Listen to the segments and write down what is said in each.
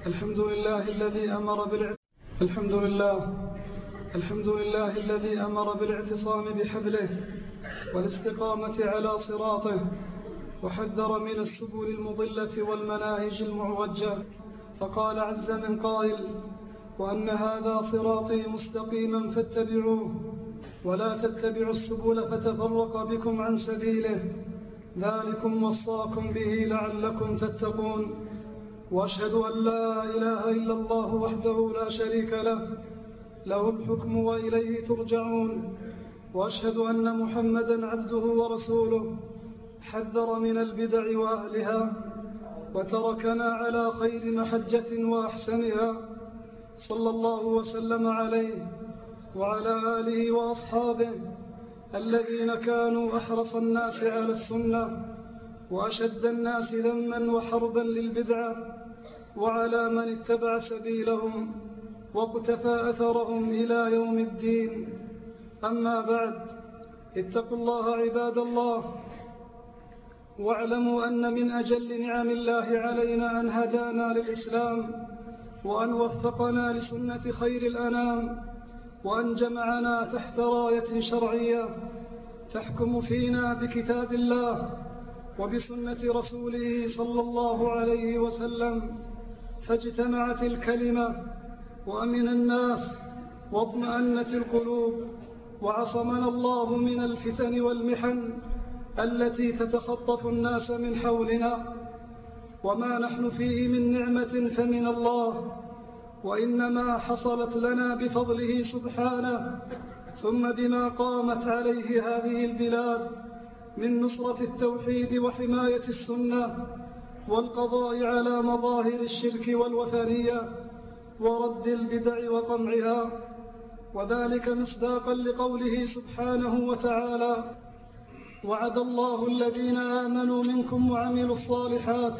الحمد لله الذي أمر بالاعتصام بحبله والاستقامة على صراطه، وحذر من السبل المضلة والمناهج المعوجة، فقال عز من قائل: وأن هذا صراطي مستقيما فاتبعوه ولا تتبعوا السبل فتفرق بكم عن سبيله، ذلكم وصاكم به لعلكم تتقون. وأشهد أن لا إله إلا الله وحده لا شريك له، له الحكم وإليه ترجعون. وأشهد أن محمدا عبده ورسوله، حذر من البدع وأهلها وتركنا على خير محجة وأحسنها، صلى الله وسلم عليه وعلى آله وأصحابه الذين كانوا أحرص الناس على السنة وأشد الناس ذما وحربا للبدعة، وعلى من اتبع سبيلهم واقتفى أثرهم إلى يوم الدين. أما بعد، اتقوا الله عباد الله، واعلموا أن من أجل نعم الله علينا أن هدانا للإسلام، وأن وفقنا لسنة خير الأنام، وأن جمعنا تحت راية شرعية تحكم فينا بكتاب الله وبسنة رسوله صلى الله عليه وسلم، فاجتمعت الكلمة وأمن الناس واطمأنت القلوب، وعصمنا الله من الفتن والمحن التي تتخطف الناس من حولنا. وما نحن فيه من نعمة فمن الله، وإنما حصلت لنا بفضله سبحانه، ثم بما قامت عليه هذه البلاد من نصرة التوحيد وحماية السنة والقضاء على مظاهر الشرك والوثنية ورد البدع وقمعها، وذلك مصداقا لقوله سبحانه وتعالى: وعد الله الذين آمنوا منكم وعملوا الصالحات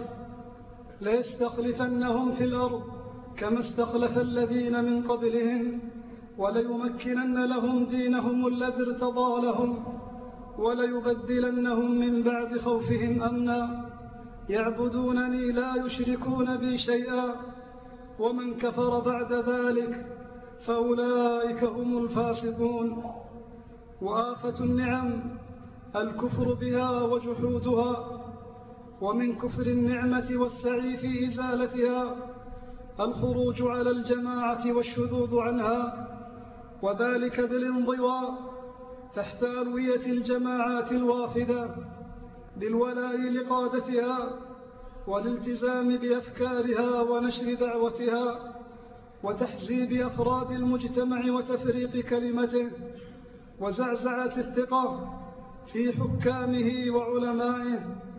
ليستخلفنهم في الأرض كما استخلف الذين من قبلهم وليمكنن لهم دينهم الذي ارتضى لهم وليبدلنهم من بعد خوفهم أمنا يعبدونني لا يشركون بي شيئا ومن كفر بعد ذلك فأولئك هم الفاسقون. وآفة النعم الكفر بها وجحودها، ومن كفر النعمة والسعي في إزالتها الخروج على الجماعة والشذوذ عنها، وذلك بالانضواء تحت ألوية الجماعات الوافدة بالولاء لقادتها والالتزام بأفكارها ونشر دعوتها وتحزيب أفراد المجتمع وتفريق كلمته وزعزعة الثقة في حكامه وعلمائه.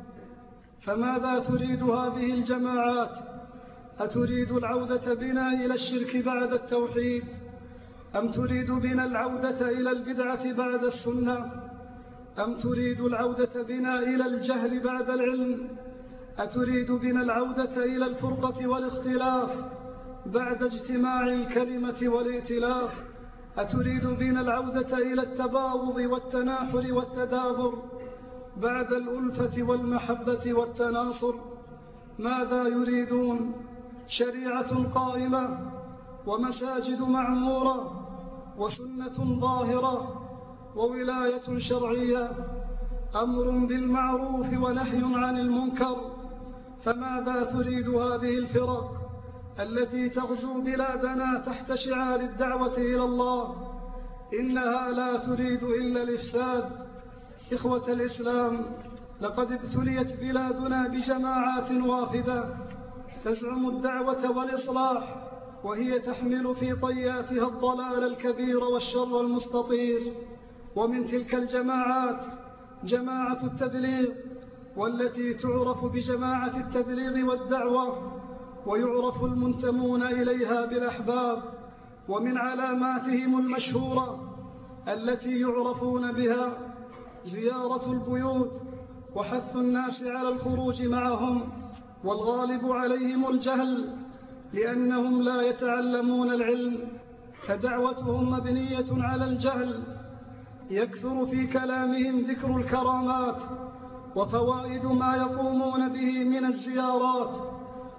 فماذا تريد هذه الجماعات؟ أتريد العودة بنا إلى الشرك بعد التوحيد، أم تريد بنا العودة إلى البدعة بعد السنة، أم تريد العودة بنا إلى الجهل بعد العلم، أتريد بنا العودة إلى الفرقة والاختلاف بعد اجتماع الكلمة والائتلاف، أتريد بنا العودة إلى التباغض والتناحر والتدابر بعد الألفة والمحبة والتناصر؟ ماذا يريدون؟ شريعة قائمة ومساجد معمورة وسنة ظاهرة وولاية شرعية، أمر بالمعروف ونهي عن المنكر. فماذا تريد هذه الفرق التي تغزو بلادنا تحت شعار الدعوة إلى الله؟ إنها لا تريد إلا الإفساد. إخوة الإسلام، لقد ابتليت بلادنا بجماعات وافدة تزعم الدعوة والإصلاح، وهي تحمل في طياتها الضلال الكبير والشر المستطير. ومن تلك الجماعات جماعة التبليغ، والتي تعرف بجماعة التبليغ والدعوة، ويعرف المنتمون إليها بالأحباب. ومن علاماتهم المشهورة التي يعرفون بها زيارة البيوت وحث الناس على الخروج معهم، والغالب عليهم الجهل لأنهم لا يتعلمون العلم، فدعوتهم مبنية على الجهل. يكثر في كلامهم ذكر الكرامات وفوائد ما يقومون به من الزيارات،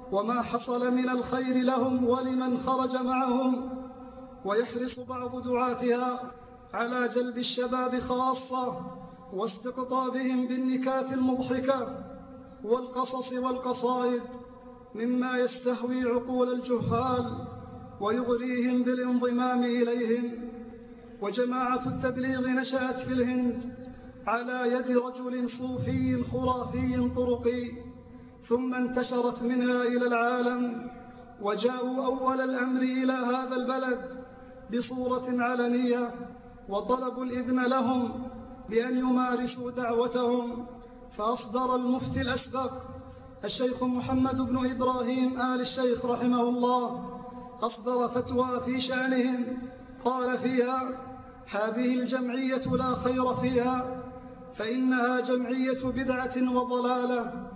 وما حصل من الخير لهم ولمن خرج معهم. ويحرص بعض دعاتها على جلب الشباب خاصة واستقطابهم بالنكات المضحكة والقصص والقصائد مما يستهوي عقول الجهال ويغريهم بالانضمام إليهم. وجماعة التبليغ نشأت في الهند على يد رجل صوفي خرافي طرقي، ثم انتشرت منها إلى العالم، وجاءوا أول الأمر إلى هذا البلد بصورة علنية، وطلبوا الإذن لهم بأن يمارسوا دعوتهم. فأصدر المفتي الأسبق الشيخ محمد بن إبراهيم آل الشيخ رحمه الله أصدر فتوى في شأنهم، قال فيها: هذه الجمعية لا خير فيها، فإنها جمعية بدعة وضلالة.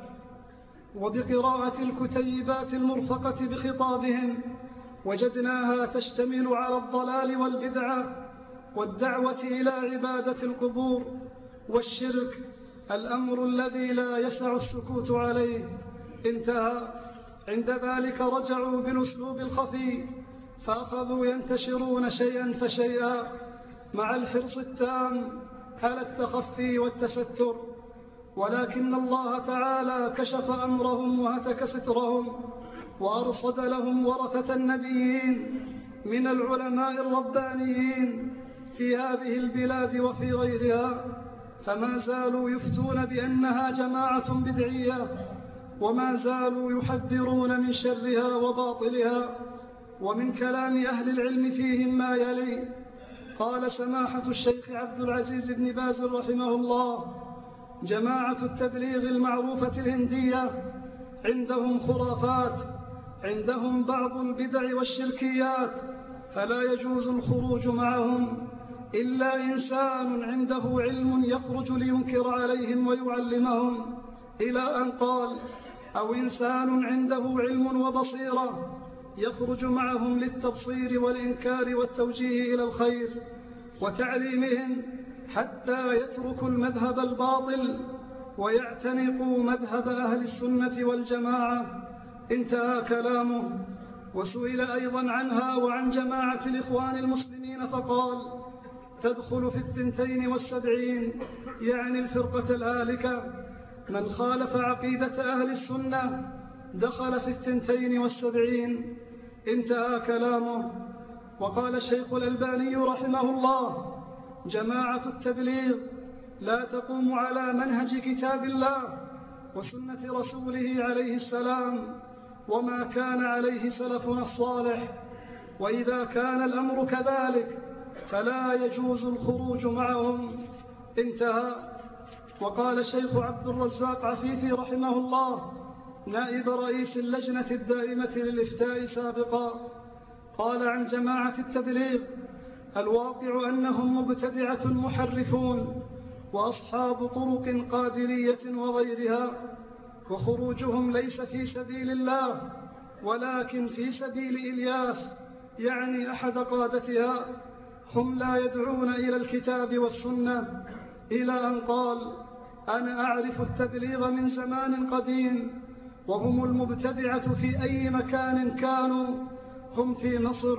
وبقراءة الكتيبات المرفقة بخطابهم وجدناها تشتمل على الضلال والبدعة والدعوة إلى عبادة القبور والشرك، الأمر الذي لا يسع السكوت عليه. انتهى. عند ذلك رجعوا بالأسلوب الخفي، فأخذوا ينتشرون شيئا فشيئا مع الحرص التام على التخفي والتستر، ولكن الله تعالى كشف أمرهم وهتك سترهم، وأرصد لهم ورثة النبيين من العلماء الربانيين في هذه البلاد وفي غيرها، فما زالوا يفتون بأنها جماعة بدعية، وما زالوا يحذرون من شرها وباطلها. ومن كلام أهل العلم فيهم ما يلي: قال سماحة الشيخ عبد العزيز بن باز رحمه الله: جماعة التبليغ المعروفة الهندية عندهم خرافات، عندهم بعض البدع والشركيات، فلا يجوز الخروج معهم إلا إنسان عنده علم يخرج لينكر عليهم ويعلمهم، إلى أن قال: أو إنسان عنده علم وبصيرة يخرج معهم للتبصير والإنكار والتوجيه إلى الخير وتعليمهم حتى يتركوا المذهب الباطل ويعتنقوا مذهب أهل السنة والجماعة. انتهى كلامه. وسئل أيضا عنها وعن جماعة الإخوان المسلمين فقال: تدخل في 72، يعني الفرقة الهالكة. من خالف عقيدة أهل السنة دخل في 72. انتهى كلامه. وقال الشيخ الألباني رحمه الله: جماعة التبليغ لا تقوم على منهج كتاب الله وسنة رسوله عليه السلام وما كان عليه سلفنا الصالح، وإذا كان الأمر كذلك فلا يجوز الخروج معهم. انتهى. وقال الشيخ عبد الرزاق عفيفي رحمه الله نائب رئيس اللجنة الدائمة للإفتاء سابقا، قال عن جماعة التبليغ: الواقع أنهم مبتدعة محرفون وأصحاب طرق قادرية وغيرها، وخروجهم ليس في سبيل الله ولكن في سبيل إلياس، يعني أحد قادتها. هم لا يدعون إلى الكتاب والسنة، إلى أن قال: أنا أعرف التبليغ من زمان قديم، وهم المبتدعة في أي مكان كانوا، هم في مصر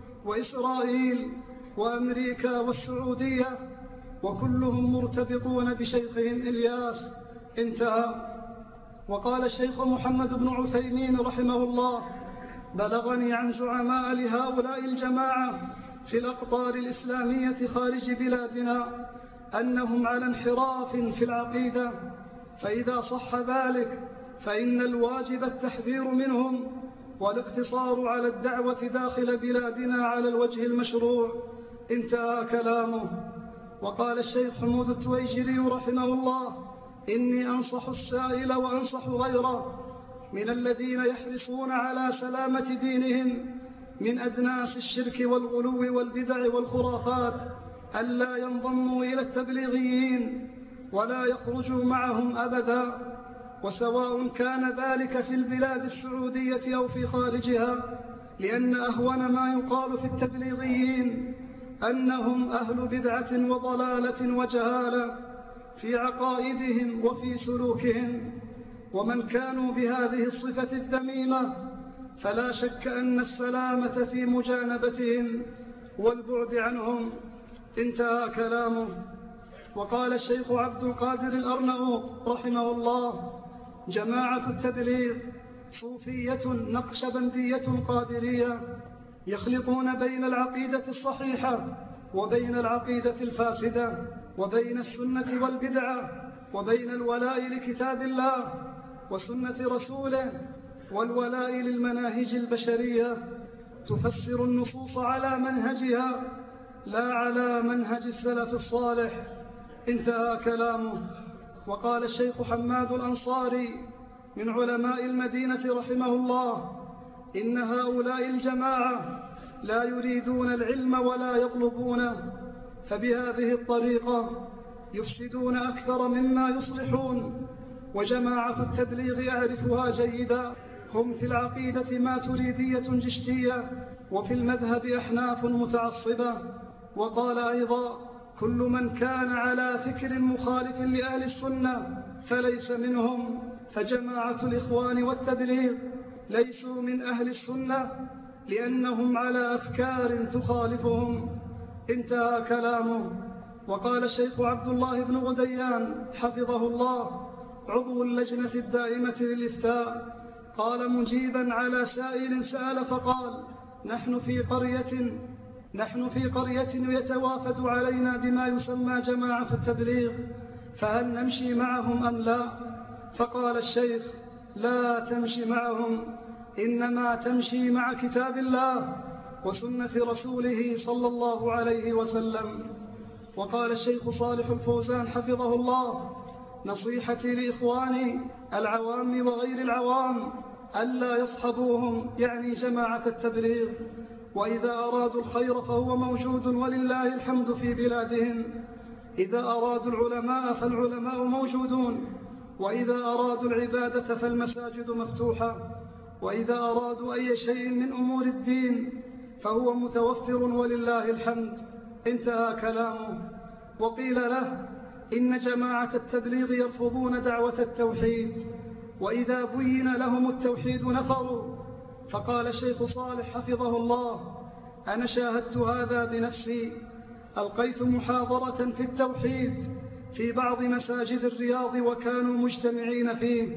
وإسرائيل وأمريكا والسعودية، وكلهم مرتبطون بشيخهم إلياس. انتهى. وقال الشيخ محمد بن عثيمين رحمه الله: بلغني عن زعماء لهؤلاء الجماعة في الأقطار الإسلامية خارج بلادنا أنهم على انحراف في العقيدة، فإذا صح ذلك فإن الواجب التحذير منهم والاقتصار على الدعوة داخل بلادنا على الوجه المشروع. انتهى كلامه. وقال الشيخ حمود التويجري رحمه الله: إني أنصح السائل وأنصح غيره من الذين يحرصون على سلامة دينهم من أدناس الشرك والغلو والبدع والخرافات ألا ينضموا إلى التبليغيين ولا يخرجوا معهم أبدا، وسواء كان ذلك في البلاد السعودية أو في خارجها، لأن أهون ما يقال في التبليغيين أنهم أهل بدعة وضلالة وجهالة في عقائدهم وفي سلوكهم. ومن كانوا بهذه الصفة الذميمة، فلا شك أن السلامة في مجانبتهم والبعد عنهم. انتهى كلامه. وقال الشيخ عبد القادر الأرناؤوط رحمه الله: جماعة التبليغ صوفية نقشبندية قادرية، يخلطون بين العقيدة الصحيحة وبين العقيدة الفاسدة، وبين السنة والبدعة، وبين الولاء لكتاب الله وسنة رسوله والولاء للمناهج البشرية، تفسر النصوص على منهجها لا على منهج السلف الصالح. انتهى كلامه. وقال الشيخ حماد الأنصاري من علماء المدينة رحمه الله: إن هؤلاء الجماعة لا يريدون العلم ولا يطلبونه، فبهذه الطريقة يفسدون أكثر مما يصلحون. وجماعة التبليغ أعرفها جيدا، هم في العقيدة ماتريدية جشتية، وفي المذهب أحناف متعصبة. وقال أيضا: كل من كان على فكر مخالف لأهل السنة فليس منهم. فجماعة الإخوان والتبليغ ليسوا من أهل السنة لأنهم على أفكار تخالفهم. انتهى كلامه. وقال الشيخ عبد الله بن غديان حفظه الله عضو اللجنة الدائمة للإفتاء، قال مجيبا على سائل سأل فقال: نحن في قرية يتوافد علينا بما يسمى جماعة التبليغ، فهل نمشي معهم أم لا؟ فقال الشيخ: لا تمشي معهم، إنما تمشي مع كتاب الله وسنة رسوله صلى الله عليه وسلم. وقال الشيخ صالح الفوزان حفظه الله: نصيحتي لإخواني العوام وغير العوام ألا يصحبوهم، يعني جماعة التبليغ، وإذا أرادوا الخير فهو موجود ولله الحمد في بلادهم، إذا أرادوا العلماء فالعلماء موجودون، وإذا أرادوا العبادة فالمساجد مفتوحة، وإذا أرادوا أي شيء من أمور الدين فهو متوفر ولله الحمد. انتهى كلامه. وقيل له: إن جماعة التبليغ يرفضون دعوة التوحيد، وإذا بين لهم التوحيد نفروا. فقال الشيخ صالح حفظه الله: أنا شاهدت هذا بنفسي، ألقيت محاضرة في التوحيد في بعض مساجد الرياض وكانوا مجتمعين فيه،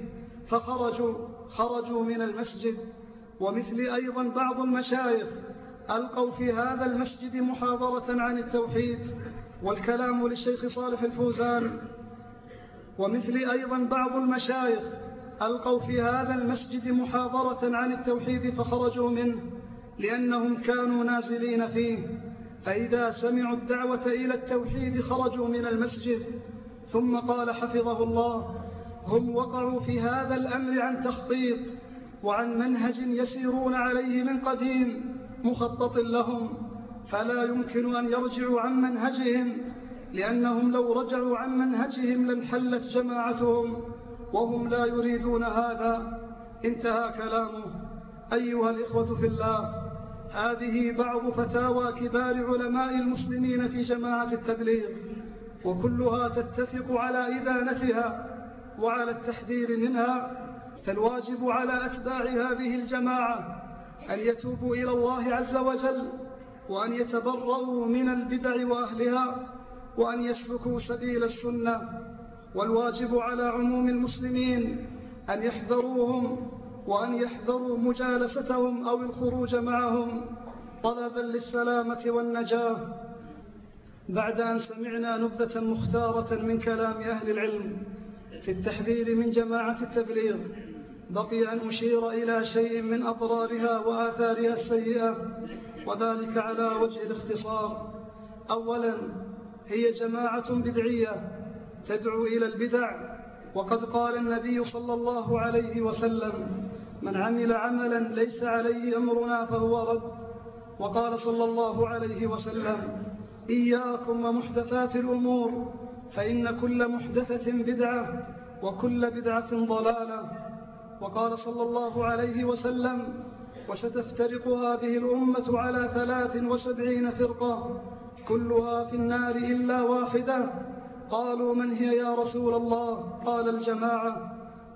فخرجوا من المسجد. ومثل أيضا بعض المشايخ ألقوا في هذا المسجد محاضرة عن التوحيد، والكلام للشيخ صالح الفوزان. ومثل أيضا بعض المشايخ ألقوا في هذا المسجد محاضرة عن التوحيد فخرجوا منه لأنهم كانوا نازلين فيه، فإذا سمعوا الدعوة إلى التوحيد خرجوا من المسجد. ثم قال حفظه الله: هم وقعوا في هذا الأمر عن تخطيط وعن منهج يسيرون عليه من قديم مخطط لهم، فلا يمكن أن يرجعوا عن منهجهم، لأنهم لو رجعوا عن منهجهم لانحلت جماعتهم، وهم لا يريدون هذا. انتهى كلامه. أيها الإخوة في الله، هذه بعض فتاوى كبار علماء المسلمين في جماعة التبليغ، وكلها تتفق على إدانتها وعلى التحذير منها. فالواجب على أتباع هذه الجماعة أن يتوبوا إلى الله عز وجل، وأن يتبرؤوا من البدع وأهلها، وأن يسلكوا سبيل السنة. والواجب على عموم المسلمين أن يحذروهم، وأن يحذروا مجالستهم أو الخروج معهم طلبا للسلامة والنجاة. بعد أن سمعنا نبذة مختارة من كلام أهل العلم في التحذير من جماعة التبليغ، بقي أن أشير إلى شيء من أضرارها وآثارها السيئة، وذلك على وجه الاختصار. أولا، هي جماعة بدعية تدعو إلى البدع، وقد قال النبي صلى الله عليه وسلم: من عمل عملا ليس عليه أمرنا فهو رد. وقال صلى الله عليه وسلم: إياكم ومحدثات الأمور، فإن كل محدثة بدعة وكل بدعة ضلالة. وقال صلى الله عليه وسلم: وستفترق هذه الأمة على 73 فرقة كلها في النار إلا واحدة. قالوا: من هي يا رسول الله؟ قال: الجماعة.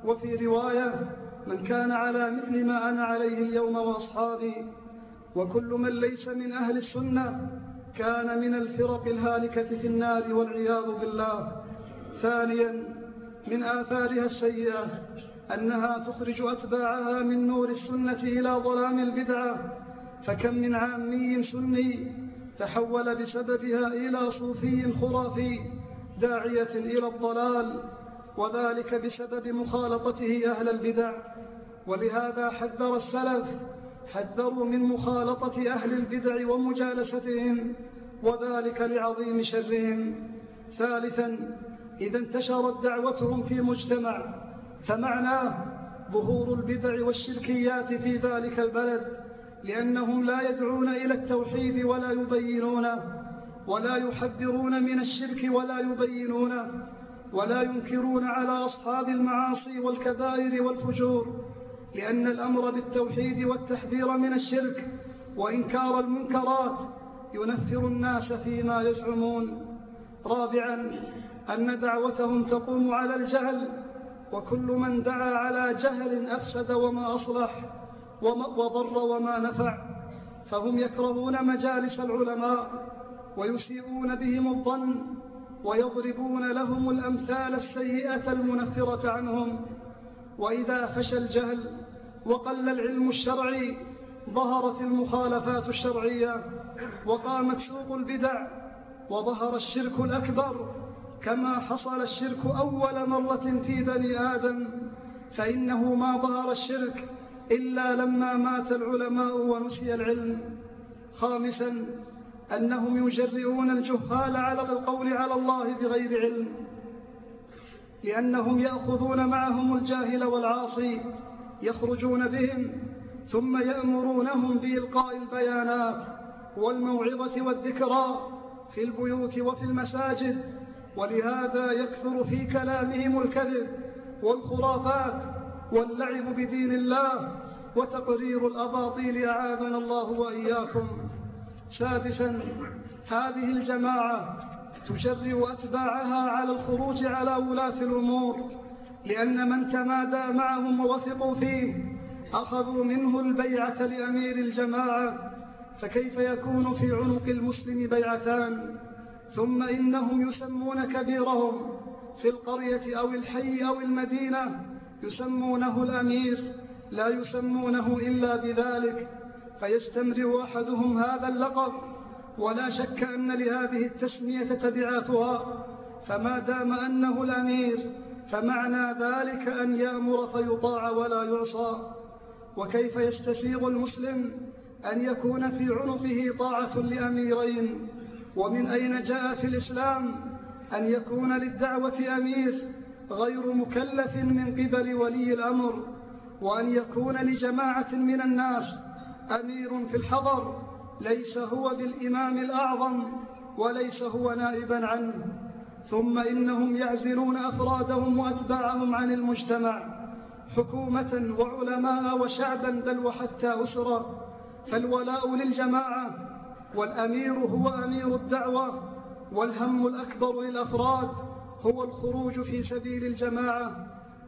وفي رواية: من كان على مثل ما أنا عليه اليوم وأصحابي. وكل من ليس من أهل السنة كان من الفرق الهالكة في النار والعياذ بالله. ثانيا، من آثارها السيئة أنها تخرج أتباعها من نور السنة إلى ظلام البدعة، فكم من عامي سني تحول بسببها إلى صوفي خرافي داعية إلى الضلال، وذلك بسبب مخالطته أهل البدع. ولهذا حذر السلف، حذروا من مخالطة أهل البدع ومجالستهم، وذلك لعظيم شرهم. ثالثا، إذا انتشرت دعوتهم في مجتمع فمعناه ظهور البدع والشركيات في ذلك البلد، لأنهم لا يدعون إلى التوحيد ولا يبينونه، ولا يحذرون من الشرك ولا يبينونه، ولا ينكرون على أصحاب المعاصي والكبائر والفجور، لأن الأمر بالتوحيد والتحذير من الشرك وإنكار المنكرات ينفر الناس فيما يزعمون. رابعا، أن دعوتهم تقوم على الجهل، وكل من دعا على جهل أفسد وما أصلح، وضر وما نفع، فهم يكرهون مجالس العلماء ويسيئون بهم الظن ويضربون لهم الأمثال السيئة المنفرة عنهم. وإذا فشى الجهل وقل العلم الشرعي ظهرت المخالفات الشرعية وقامت سوق البدع وظهر الشرك الأكبر، كما حصل الشرك أول مرة في بني آدم، فإنه ما ظهر الشرك إلا لما مات العلماء ونسي العلم. خامسا، أنهم يجرئون الجهال على القول على الله بغير علم، لأنهم يأخذون معهم الجاهل والعاصي يخرجون بهم ثم يأمرونهم بإلقاء البيانات والموعظة والذكرى في البيوت وفي المساجد، ولهذا يكثر في كلامهم الكذب والخرافات واللعب بدين الله وتقرير الأباطيل أعاذنا الله وإياكم. سادسا، هذه الجماعة تجرئ أتباعها على الخروج على ولاة الأمور، لأن من تمادى معهم ووثقوا فيه أخذوا منه البيعة لأمير الجماعة، فكيف يكون في عنق المسلم بيعتان؟ ثم إنهم يسمون كبيرهم في القرية أو الحي أو المدينة يسمونه الأمير، لا يسمونه إلا بذلك، فيستمر أحدهم هذا اللقب، ولا شك أن لهذه التسمية تبعاتها، فما دام أنه الأمير فمعنى ذلك أن يأمر فيطاع ولا يعصى. وكيف يستسيغ المسلم أن يكون في عنقه طاعة لأميرين؟ ومن أين جاء في الإسلام أن يكون للدعوة أمير غير مكلف من قبل ولي الأمر، وأن يكون لجماعة من الناس أمير في الحضر ليس هو بالإمام الأعظم وليس هو نائبا عنه؟ ثم إنهم يعزلون أفرادهم وأتباعهم عن المجتمع، حكومة وعلماء وشعبا بل وحتى أسرة، فالولاء للجماعة، والأمير هو أمير الدعوة، والهم الأكبر للأفراد هو الخروج في سبيل الجماعة.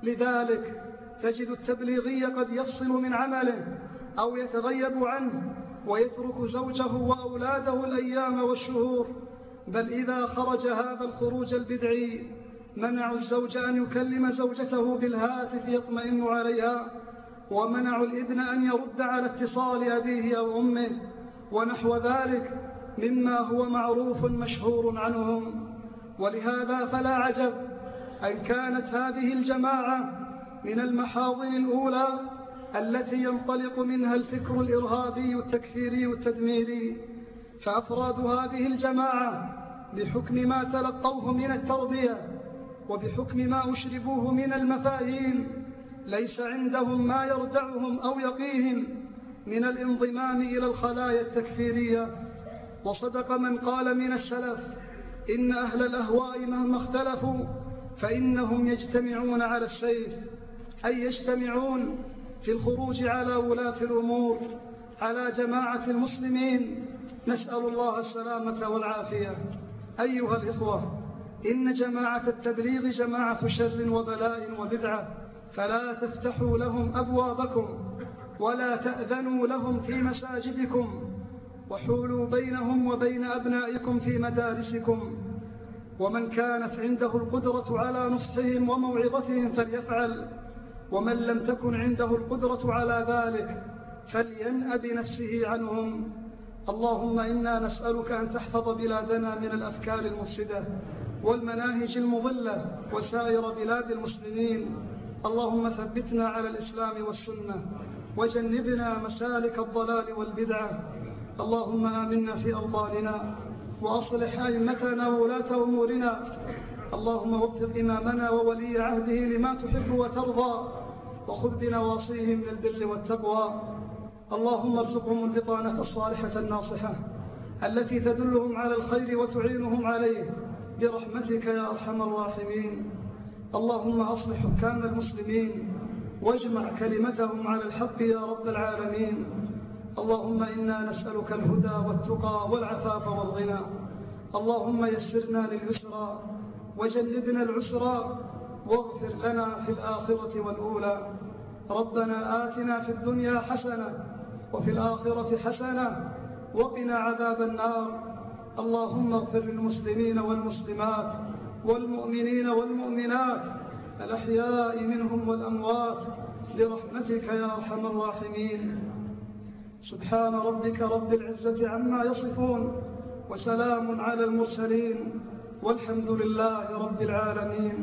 لذلك تجد التبليغي قد يفصل من عمله أو يتغيب عنه ويترك زوجه وأولاده الأيام والشهور، بل إذا خرج هذا الخروج البدعي منعوا الزوج أن يكلم زوجته بالهاتف يطمئن عليها، ومنعوا الابن أن يرد على اتصال أبيه أو أمه ونحو ذلك مما هو معروف مشهور عنهم. ولهذا فلا عجب أن كانت هذه الجماعة من المحاضن الأولى التي ينطلق منها الفكر الإرهابي التكفيري التدميري، فأفراد هذه الجماعة بحكم ما تلقوه من التربية وبحكم ما أشربوه من المفاهيم ليس عندهم ما يردعهم أو يقيهم من الانضمام إلى الخلايا التكفيرية. وصدق من قال من السلف: إن أهل الأهواء مهما اختلفوا فإنهم يجتمعون على السيف، أي يجتمعون في الخروج على ولاة الأمور، على جماعة المسلمين، نسأل الله السلامة والعافية. أيها الإخوة، إن جماعة التبليغ جماعة شر وبلاء وبدعة، فلا تفتحوا لهم أبوابكم ولا تأذنوا لهم في مساجدكم، وحولوا بينهم وبين أبنائكم في مدارسكم. ومن كانت عنده القدرة على نصحهم وموعظتهم فليفعل، ومن لم تكن عنده القدرة على ذلك فلينأ بنفسه عنهم. اللهم إنا نسألك أن تحفظ بلادنا من الأفكار المفسدة والمناهج المضلة وسائر بلاد المسلمين. اللهم ثبتنا على الإسلام والسنة وجنبنا مسالك الضلال والبدعة. اللهم آمنا في أوطاننا وأصلح أئمتنا وولاة أمورنا. اللهم وفق إمامنا وولي عهده لما تحب وترضى، وخذ بنواصيهم للبر والتقوى. اللهم ارزقهم البطانة الصالحة الناصحة التي تدلهم على الخير وتعينهم عليه برحمتك يا أرحم الراحمين. اللهم أصلح حكام المسلمين واجمع كلمتهم على الحق يا رب العالمين. اللهم إنا نسألك الهدى والتقى والعفاف والغنى. اللهم يسرنا لليسرى وجنبنا العسرى، واغفر لنا في الآخرة والأولى. ربنا آتنا في الدنيا حسنة وفي الآخرة حسنة وقنا عذاب النار. اللهم اغفر للمسلمين والمسلمات والمؤمنين والمؤمنات الأحياء منهم والأموات برحمتك يا أرحم الراحمين. سبحان ربك رب العزة عما يصفون، وسلام على المرسلين، والحمد لله رب العالمين.